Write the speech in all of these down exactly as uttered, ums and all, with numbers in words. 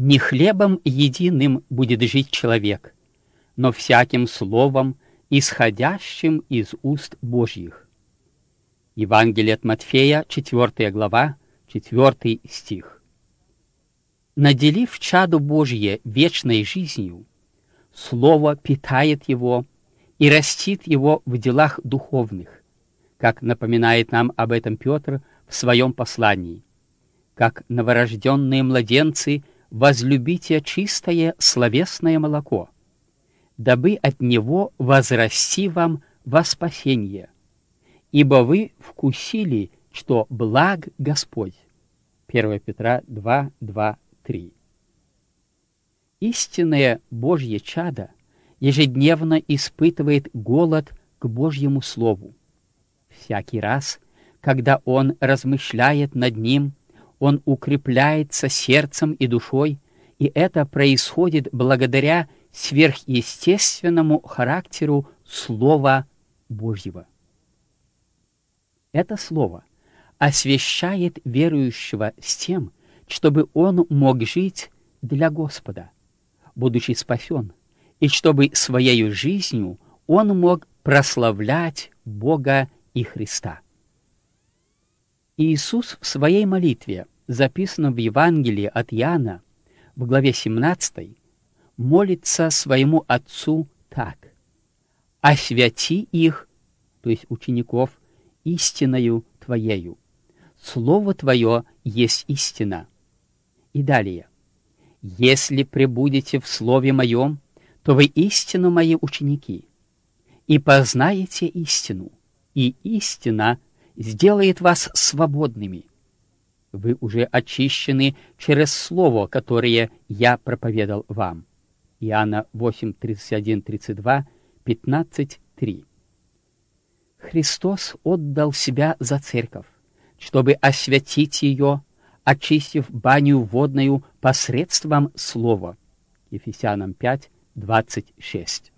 Не хлебом единым будет жить человек, но всяким словом, исходящим из уст Божьих». Евангелие от Матфея, четвёртая глава, четвёртый стих. Наделив чадо Божье вечной жизнью, Слово питает его и растит его в делах духовных, как напоминает нам об этом Петр в своем послании. Как новорожденные младенцы возлюбите чистое словесное молоко, дабы от него возрасти вам во спасение, ибо вы вкусили, что благ Господь. первое Петра два, два, три. Истинное Божье чадо ежедневно испытывает голод к Божьему Слову. Всякий раз, когда он размышляет над ним, он укрепляется сердцем и душой, и это происходит благодаря сверхъестественному характеру Слова Божьего. Это Слово освящает верующего с тем, чтобы он мог жить для Господа, будучи спасен, и чтобы своей жизнью он мог прославлять Бога и Христа. Иисус в своей молитве, записанной в Евангелии от Иоанна, в главе семнадцатой, молится своему Отцу так: «Освяти их», то есть учеников, «истиною Твоею. Слово Твое есть истина». И далее: «Если пребудете в Слове Моем, то вы истинно Мои ученики, и познаете истину, и истина сделает вас свободными. Вы уже очищены через Слово, которое Я проповедал вам». Иоанна восемь, тридцать один, тридцать два, пятнадцать, три. Христос отдал Себя за церковь, чтобы освятить ее, очистив баню водную посредством Слова. Ефесянам пять, двадцать шесть.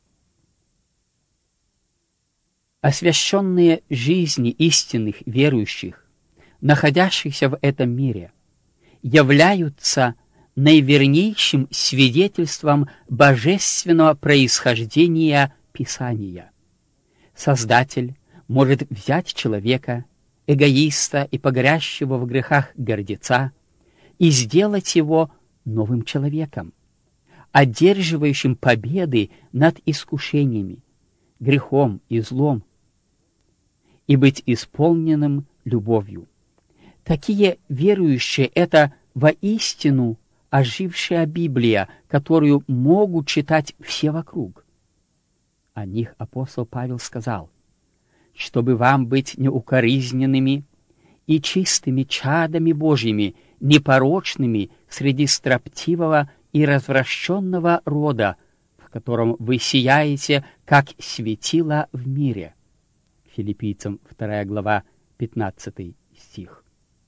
Освященные жизни истинных верующих, находящихся в этом мире, являются наивернейшим свидетельством божественного происхождения Писания. Создатель может взять человека, эгоиста и погорящего в грехах гордеца, и сделать его новым человеком, одерживающим победы над искушениями, грехом и злом, и быть исполненным любовью. Такие верующие — это воистину ожившая Библия, которую могут читать все вокруг. О них апостол Павел сказал: «Чтобы вам быть неукоризненными и чистыми чадами Божьими, непорочными среди строптивого и развращенного рода, в котором вы сияете, как светило в мире». Филиппийцам вторая глава, пятнадцатый стих.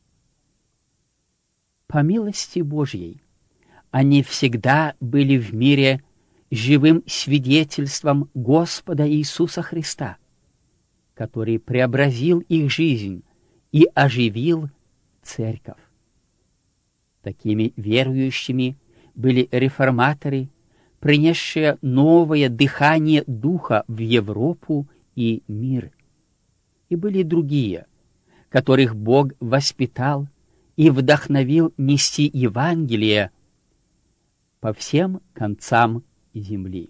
По милости Божьей они всегда были в мире живым свидетельством Господа Иисуса Христа, который преобразил их жизнь и оживил церковь. Такими верующими были реформаторы, принесшие новое дыхание Духа в Европу и мир. И были другие, которых Бог воспитал и вдохновил нести Евангелие по всем концам земли.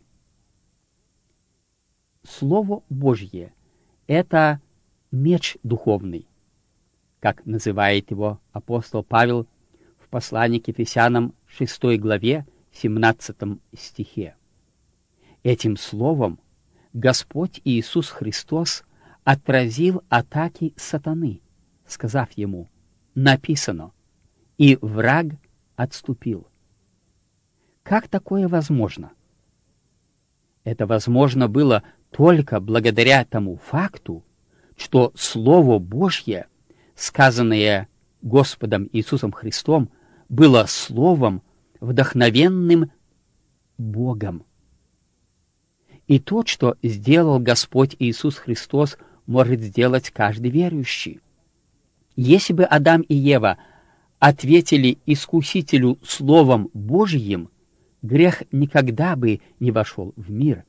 Слово Божье — это меч духовный, как называет его апостол Павел в послании к Ефесянам шестой главе, семнадцатом стихе. Этим словом Господь Иисус Христос отразил атаки сатаны, сказав ему: «Написано, и враг отступил». Как такое возможно? Это возможно было только благодаря тому факту, что Слово Божье, сказанное Господом Иисусом Христом, было Словом, вдохновенным Богом. И то, что сделал Господь Иисус Христос, может сделать каждый верующий. Если бы Адам и Ева ответили искусителю Словом Божьим, грех никогда бы не вошел в мир.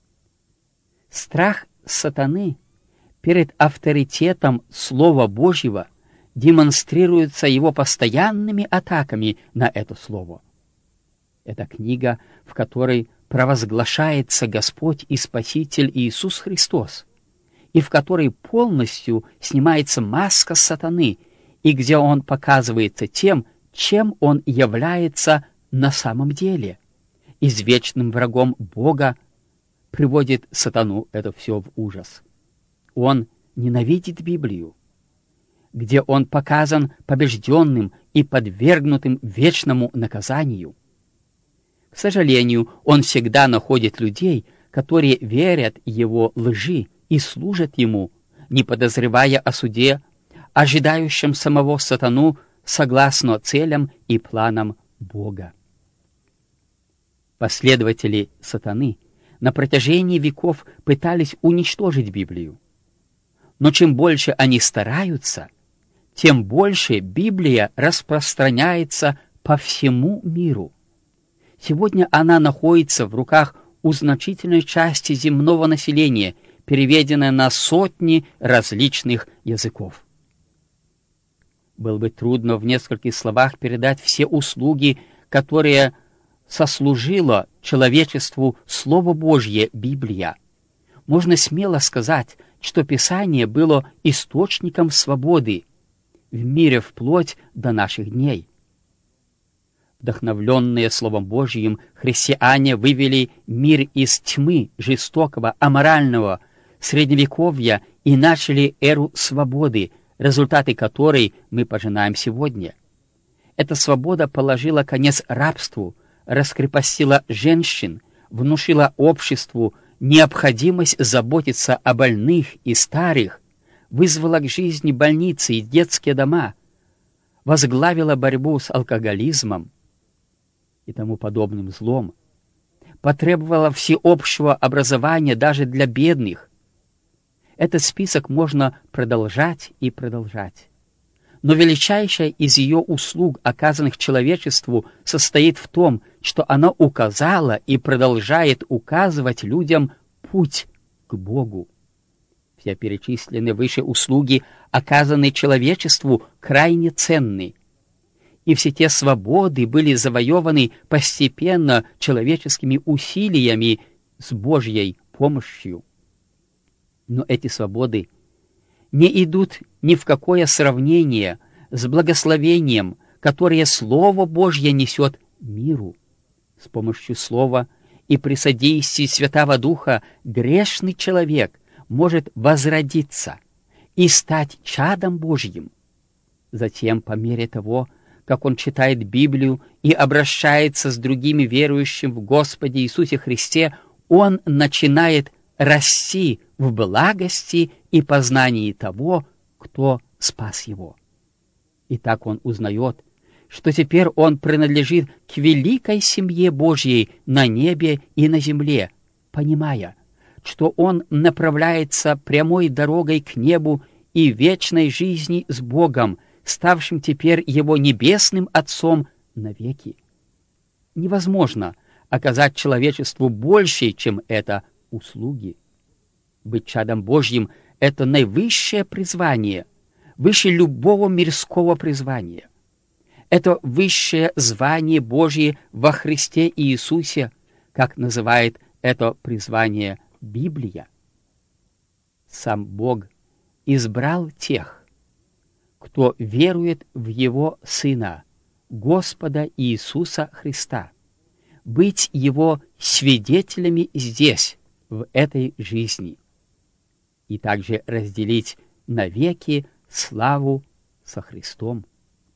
Страх сатаны перед авторитетом Слова Божьего демонстрируется его постоянными атаками на это Слово. Это книга, в которой провозглашается Господь и Спаситель Иисус Христос, и в которой полностью снимается маска сатаны, и где он показывается тем, чем он является на самом деле. Извечным врагом Бога приводит сатану это все в ужас. Он ненавидит Библию, где он показан побежденным и подвергнутым вечному наказанию. К сожалению, он всегда находит людей, которые верят его лжи и служат ему, не подозревая о суде, ожидающем самого сатану согласно целям и планам Бога. Последователи сатаны на протяжении веков пытались уничтожить Библию. Но чем больше они стараются, тем больше Библия распространяется по всему миру. Сегодня она находится в руках у значительной части земного населения, переведенная на сотни различных языков. Было бы трудно в нескольких словах передать все услуги, которые сослужило человечеству Слово Божье, Библия. Можно смело сказать, что Писание было источником свободы в мире вплоть до наших дней. Вдохновленные Словом Божьим, христиане вывели мир из тьмы жестокого, аморального средневековья и начали эру свободы, результаты которой мы пожинаем сегодня. Эта свобода положила конец рабству, раскрепостила женщин, внушила обществу необходимость заботиться о больных и старых, вызвала к жизни больницы и детские дома, возглавила борьбу с алкоголизмом и тому подобным злом, потребовала всеобщего образования даже для бедных. Этот список можно продолжать и продолжать. Но величайшая из ее услуг, оказанных человечеству, состоит в том, что она указала и продолжает указывать людям путь к Богу. Все перечисленные выше услуги, оказанные человечеству, крайне ценны. И все те свободы были завоеваны постепенно человеческими усилиями с Божьей помощью. Но эти свободы не идут ни в какое сравнение с благословением, которое Слово Божье несет миру. С помощью Слова и при содействии Святого Духа грешный человек может возродиться и стать чадом Божьим. Затем, по мере того, как он читает Библию и обращается с другими верующими в Господе Иисусе Христе, он начинает расти в благости и познании того, кто спас его. И так он узнает, что теперь он принадлежит к великой семье Божьей на небе и на земле, понимая, что он направляется прямой дорогой к небу и вечной жизни с Богом, ставшим теперь его небесным Отцом навеки. Невозможно оказать человечеству больше, чем это, услуги. Быть чадом Божьим — это наивысшее призвание, выше любого мирского призвания. Это высшее звание Божье во Христе Иисусе, как называет это призвание Библия. Сам Бог избрал тех, кто верует в Его Сына, Господа Иисуса Христа, быть Его свидетелями здесь, в этой жизни, и также разделить навеки славу со Христом.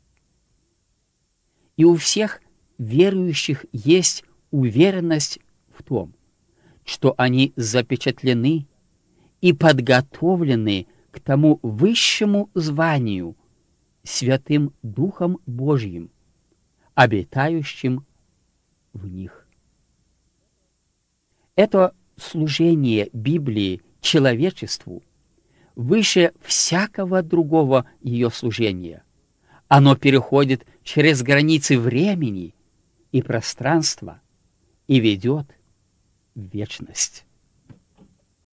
И у всех верующих есть уверенность в том, что они запечатлены и подготовлены к тому высшему званию Святым Духом Божьим, обитающим в них. Это служение Библии человечеству выше всякого другого ее служения. Оно переходит через границы времени и пространства и ведет в вечность.